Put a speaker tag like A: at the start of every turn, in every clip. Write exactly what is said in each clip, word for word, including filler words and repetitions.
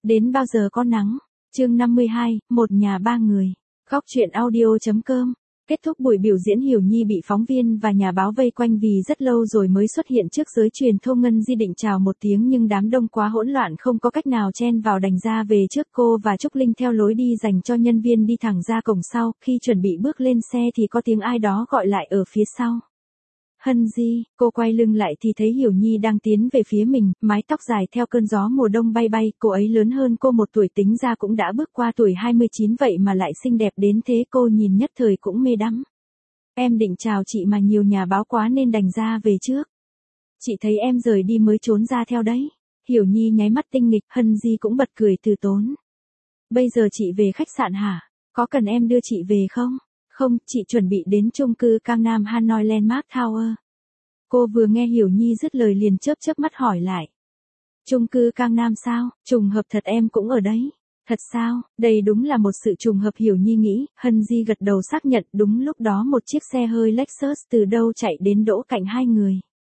A: Đến bao giờ có nắng? Chương năm mươi hai, một nhà ba người. Góc truyện audio.com. Kết thúc buổi biểu diễn, Hiểu Nhi bị phóng viên và nhà báo vây quanh vì rất lâu rồi mới xuất hiện trước giới truyền thông. Ngân Di định chào một tiếng nhưng đám đông quá hỗn loạn, không có cách nào chen vào, đành ra về trước. Cô và Trúc Linh theo lối đi dành cho nhân viên đi thẳng ra cổng sau. Khi chuẩn bị bước lên xe thì có tiếng ai đó gọi lại ở phía sau. Hân Di. Cô quay lưng lại thì thấy Hiểu Nhi đang tiến về phía mình, mái tóc dài theo cơn gió mùa đông bay bay. Cô ấy lớn hơn cô một tuổi, tính ra cũng đã bước qua tuổi hai mươi chín, vậy mà lại xinh đẹp đến thế. Cô nhìn nhất thời cũng mê đắm. Em định chào chị mà nhiều nhà báo quá nên đành ra về trước. Chị thấy em rời đi mới trốn ra theo đấy. Hiểu Nhi nháy mắt tinh nghịch. Hân Di cũng bật cười từ tốn. Bây giờ chị về khách sạn hả? Có cần em đưa chị về không? Không, chị chuẩn bị đến chung cư Gangnam Hanoi Landmark Tower. Cô vừa nghe Hiểu Nhi dứt lời liền chớp chớp mắt hỏi lại. Chung cư Gangnam sao? Trùng hợp thật, em cũng ở đấy. Thật sao? Đây đúng là một sự trùng hợp, Hiểu Nhi nghĩ. Hân Di gật đầu xác nhận. Đúng lúc đó một chiếc xe hơi Lexus từ đâu chạy đến đỗ cạnh hai người.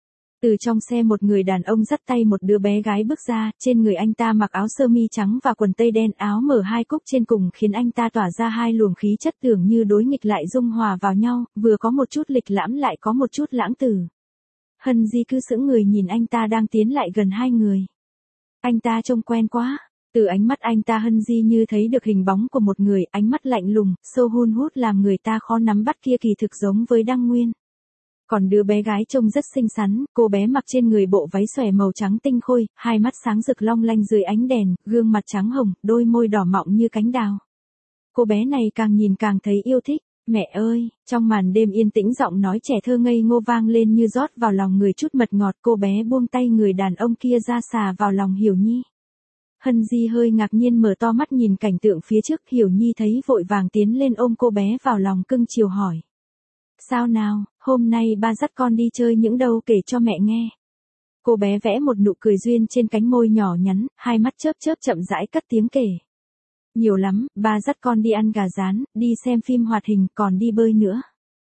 A: Từ trong xe một người đàn ông dắt tay một đứa bé gái bước ra, trên người anh ta mặc áo sơ mi trắng và quần tây đen, áo mở hai cúc trên cùng khiến anh ta tỏa ra hai luồng khí chất tưởng như đối nghịch lại dung hòa vào nhau, vừa có một chút lịch lãm lại có một chút lãng tử. Hân Di cứ sững người nhìn anh ta đang tiến lại gần hai người. Anh ta trông quen quá. Từ ánh mắt anh ta, Hân Di như thấy được hình bóng của một người, ánh mắt lạnh lùng, sâu hun hút làm người ta khó nắm bắt kia kỳ thực giống với Đăng Nguyên. Còn đứa bé gái trông rất xinh xắn, cô bé mặc trên người bộ váy xòe màu trắng tinh khôi, hai mắt sáng rực long lanh dưới ánh đèn, gương mặt trắng hồng, đôi môi đỏ mọng như cánh đào. Cô bé này càng nhìn càng thấy yêu thích. Mẹ ơi, trong màn đêm yên tĩnh giọng nói trẻ thơ ngây ngô vang lên như rót vào lòng người chút mật ngọt. Cô bé buông tay người đàn ông kia ra, xà vào lòng Hiểu Nhi. Hân Di hơi ngạc nhiên mở to mắt nhìn cảnh tượng phía trước. Hiểu Nhi thấy vội vàng tiến lên ôm cô bé vào lòng, cưng chiều hỏi. Sao nào, hôm nay ba dắt con đi chơi những đâu, kể cho mẹ nghe. Cô bé vẽ một nụ cười duyên trên cánh môi nhỏ nhắn, hai mắt chớp chớp chậm rãi cất tiếng kể. Nhiều lắm, ba dắt con đi ăn gà rán, đi xem phim hoạt hình, còn đi bơi nữa.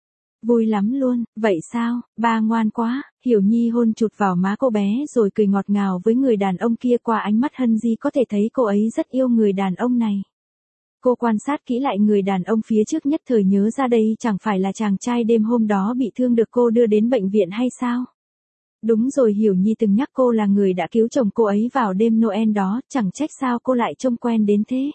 A: Vui lắm luôn. Vậy sao, ba ngoan quá. Hiểu Nhi hôn chụt vào má cô bé rồi cười ngọt ngào với người đàn ông kia. Qua ánh mắt Hân Di có thể thấy cô ấy rất yêu người đàn ông này. Cô quan sát kỹ lại người đàn ông phía trước, nhất thời nhớ ra đây chẳng phải là chàng trai đêm hôm đó bị thương được cô đưa đến bệnh viện hay sao? Đúng rồi, Hiểu Nhi từng nhắc cô là người đã cứu chồng cô ấy vào đêm Noel đó, chẳng trách sao cô lại trông quen đến thế.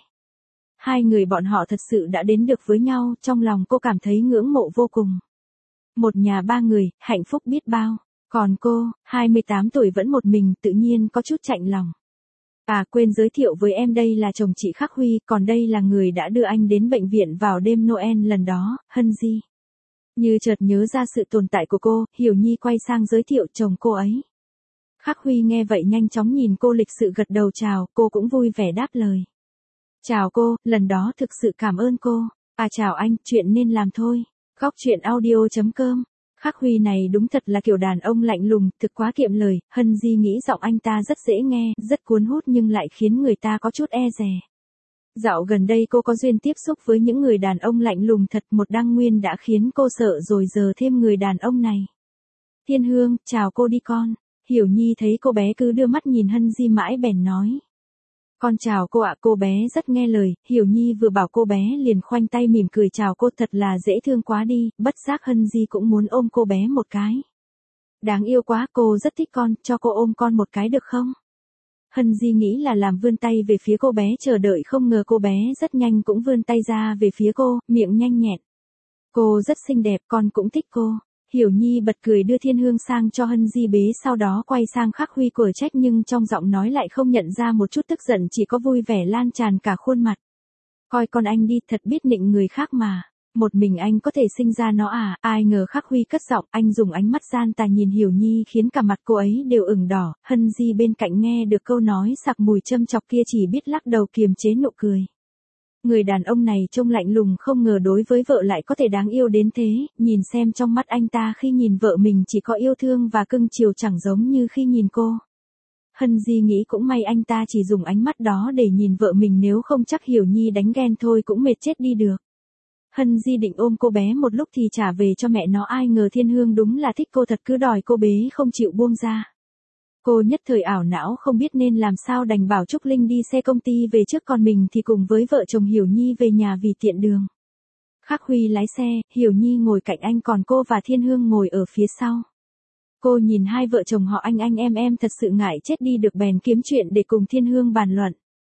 A: Hai người bọn họ thật sự đã đến được với nhau, trong lòng cô cảm thấy ngưỡng mộ vô cùng. Một nhà ba người, hạnh phúc biết bao. Còn cô, hai mươi tám tuổi vẫn một mình, tự nhiên có chút chạnh lòng. À, quên giới thiệu với em, đây là chồng chị Khắc Huy, còn đây là người đã đưa anh đến bệnh viện vào đêm Noel lần đó, Hân Di. Như chợt nhớ ra sự tồn tại của cô, Hiểu Nhi quay sang giới thiệu chồng cô ấy. Khắc Huy nghe vậy nhanh chóng nhìn cô, lịch sự gật đầu chào, cô cũng vui vẻ đáp lời. Chào cô, lần đó thực sự cảm ơn cô. À chào anh, chuyện nên làm thôi. Góc truyện audio.com. Khắc Huy này đúng thật là kiểu đàn ông lạnh lùng, thực quá kiệm lời. Hân Di nghĩ giọng anh ta rất dễ nghe, rất cuốn hút nhưng lại khiến người ta có chút e dè. Dạo gần đây cô có duyên tiếp xúc với những người đàn ông lạnh lùng thật, một Đăng Nguyên đã khiến cô sợ rồi, giờ thêm người đàn ông này. Thiên Hương, chào cô đi con. Hiểu Nhi thấy cô bé cứ đưa mắt nhìn Hân Di mãi bèn nói. Con chào cô ạ. Cô bé rất nghe lời, Hiểu Nhi vừa bảo cô bé liền khoanh tay mỉm cười chào cô, thật là dễ thương quá đi, bất giác Hân Di cũng muốn ôm cô bé một cái. Đáng yêu quá, cô rất thích con, cho cô ôm con một cái được không? Hân Di nghĩ là làm, vươn tay về phía cô bé chờ đợi, không ngờ cô bé rất nhanh cũng vươn tay ra về phía cô, miệng nhanh nhẹn. Cô rất xinh đẹp, con cũng thích cô. Hiểu Nhi bật cười đưa Thiên Hương sang cho Hân Di bế, sau đó quay sang Khắc Huy của trách nhưng trong giọng nói lại không nhận ra một chút tức giận, chỉ có vui vẻ lan tràn cả khuôn mặt. Coi con anh đi, thật biết nịnh người khác mà. Một mình anh có thể sinh ra nó à? Ai ngờ Khắc Huy cất giọng, anh dùng ánh mắt gian tà nhìn Hiểu Nhi khiến cả mặt cô ấy đều ửng đỏ. Hân Di bên cạnh nghe được câu nói sặc mùi châm chọc kia chỉ biết lắc đầu kiềm chế nụ cười. Người đàn ông này trông lạnh lùng, không ngờ đối với vợ lại có thể đáng yêu đến thế, nhìn xem trong mắt anh ta khi nhìn vợ mình chỉ có yêu thương và cưng chiều, chẳng giống như khi nhìn cô. Hân Di nghĩ cũng may anh ta chỉ dùng ánh mắt đó để nhìn vợ mình, nếu không chắc Hiểu Nhi đánh ghen thôi cũng mệt chết đi được. Hân Di định ôm cô bé một lúc thì trả về cho mẹ nó, ai ngờ Thiên Hương đúng là thích cô thật, cứ đòi cô bế không chịu buông ra. Cô nhất thời ảo não không biết nên làm sao, đành bảo Trúc Linh đi xe công ty về trước, còn mình thì cùng với vợ chồng Hiểu Nhi về nhà vì tiện đường. Khắc Huy lái xe, Hiểu Nhi ngồi cạnh anh, còn cô và Thiên Hương ngồi ở phía sau. Cô nhìn hai vợ chồng họ anh anh em em thật sự ngại chết đi được, bèn kiếm chuyện để cùng Thiên Hương bàn luận.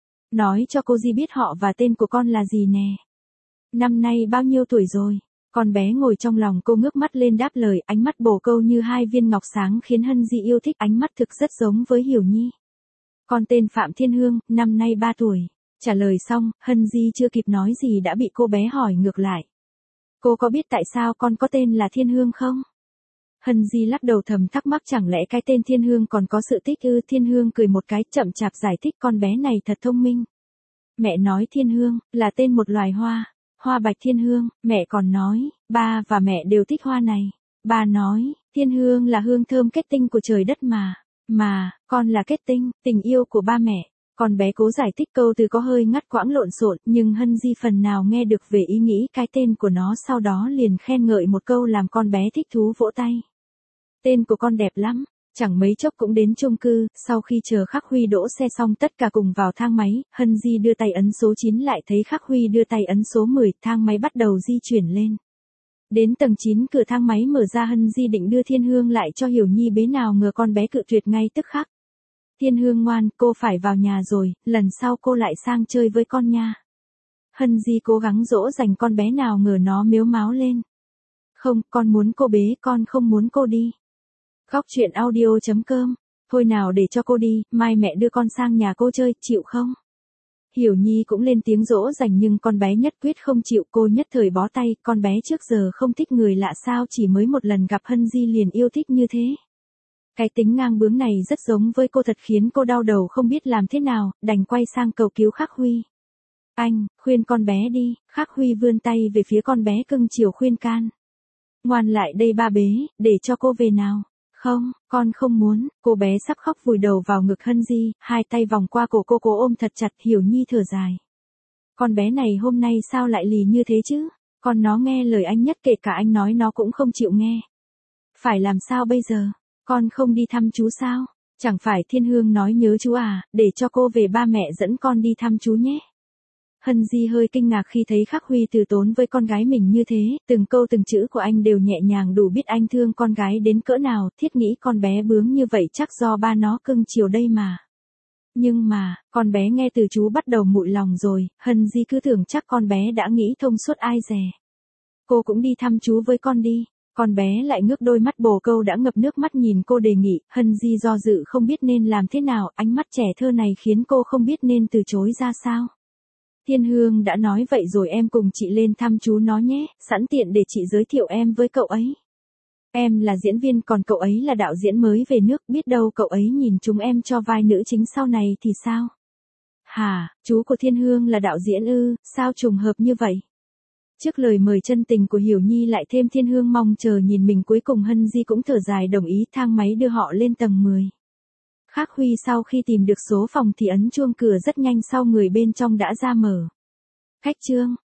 A: Nói cho cô Di biết họ và tên của con là gì nè. Năm nay bao nhiêu tuổi rồi? Con bé ngồi trong lòng cô ngước mắt lên đáp lời, ánh mắt bồ câu như hai viên ngọc sáng khiến Hân Di yêu thích, ánh mắt thực rất giống với Hiểu Nhi. Con tên Phạm Thiên Hương, năm nay ba tuổi. Trả lời xong, Hân Di chưa kịp nói gì đã bị cô bé hỏi ngược lại. Cô có biết tại sao con có tên là Thiên Hương không? Hân Di lắc đầu thầm thắc mắc, chẳng lẽ cái tên Thiên Hương còn có sự tích ư? Thiên Hương cười một cái, chậm chạp giải thích, con bé này thật thông minh. Mẹ nói Thiên Hương là tên một loài hoa, hoa bạch thiên hương, mẹ còn nói, ba và mẹ đều thích hoa này. Ba nói, Thiên Hương là hương thơm kết tinh của trời đất mà, mà, con là kết tinh, tình yêu của ba mẹ. Con bé cố giải thích, câu từ có hơi ngắt quãng lộn xộn, nhưng Hân Di phần nào nghe được về ý nghĩ cái tên của nó, sau đó liền khen ngợi một câu làm con bé thích thú vỗ tay. Tên của con đẹp lắm. Chẳng mấy chốc cũng đến chung cư, sau khi chờ Khắc Huy đỗ xe xong tất cả cùng vào thang máy, Hân Di đưa tay ấn số chín, lại thấy Khắc Huy đưa tay ấn số mười, thang máy bắt đầu di chuyển lên. Đến tầng chín, cửa thang máy mở ra, Hân Di định đưa Thiên Hương lại cho Hiểu Nhi bế, nào ngờ con bé cự tuyệt ngay tức khắc. Thiên Hương ngoan, cô phải vào nhà rồi, lần sau cô lại sang chơi với con nha. Hân Di cố gắng dỗ dành con bé, nào ngờ nó mếu máo lên. Không, con muốn cô bế, con không muốn cô đi. Góc truyện audio chấm com. Thôi nào để cho cô đi, mai mẹ đưa con sang nhà cô chơi, chịu không? Hiểu Nhi cũng lên tiếng dỗ dành nhưng con bé nhất quyết không chịu, cô nhất thời bó tay, con bé trước giờ không thích người lạ sao chỉ mới một lần gặp Hân Di liền yêu thích như thế. Cái tính ngang bướng này rất giống với cô, thật khiến cô đau đầu không biết làm thế nào, đành quay sang cầu cứu Khắc Huy. Anh, khuyên con bé đi. Khắc Huy vươn tay về phía con bé cưng chiều khuyên can. Ngoan lại đây ba bế, để cho cô về nào. Không, con không muốn. Cô bé sắp khóc vùi đầu vào ngực Hân Di, hai tay vòng qua cổ cô, cô ôm thật chặt. Hiểu Nhi thở dài. Con bé này hôm nay sao lại lì như thế chứ? Con nó nghe lời anh nhất, kể cả anh nói nó cũng không chịu nghe. Phải làm sao bây giờ? Con không đi thăm chú sao? Chẳng phải Thiên Hương nói nhớ chú à, để cho cô về ba mẹ dẫn con đi thăm chú nhé. Hân Di hơi kinh ngạc khi thấy Khắc Huy từ tốn với con gái mình như thế, từng câu từng chữ của anh đều nhẹ nhàng đủ biết anh thương con gái đến cỡ nào, thiết nghĩ con bé bướng như vậy chắc do ba nó cưng chiều đây mà. Nhưng mà, con bé nghe từ chú bắt đầu mụi lòng rồi, Hân Di cứ tưởng chắc con bé đã nghĩ thông suốt, ai dè. Cô cũng đi thăm chú với con đi. Con bé lại ngước đôi mắt bồ câu đã ngập nước mắt nhìn cô đề nghị. Hân Di do dự không biết nên làm thế nào, ánh mắt trẻ thơ này khiến cô không biết nên từ chối ra sao. Thiên Hương đã nói vậy rồi, em cùng chị lên thăm chú nó nhé, sẵn tiện để chị giới thiệu em với cậu ấy. Em là diễn viên, còn cậu ấy là đạo diễn mới về nước, biết đâu cậu ấy nhìn chúng em cho vai nữ chính sau này thì sao? Hả, chú của Thiên Hương là đạo diễn ư, sao trùng hợp như vậy? Trước lời mời chân tình của Hiểu Nhi lại thêm Thiên Hương mong chờ nhìn mình, cuối cùng Hân Di cũng thở dài đồng ý, thang máy đưa họ lên tầng mười. Khắc Huy sau khi tìm được số phòng thì ấn chuông cửa rất nhanh, sau người bên trong đã ra mở. Khách Trương,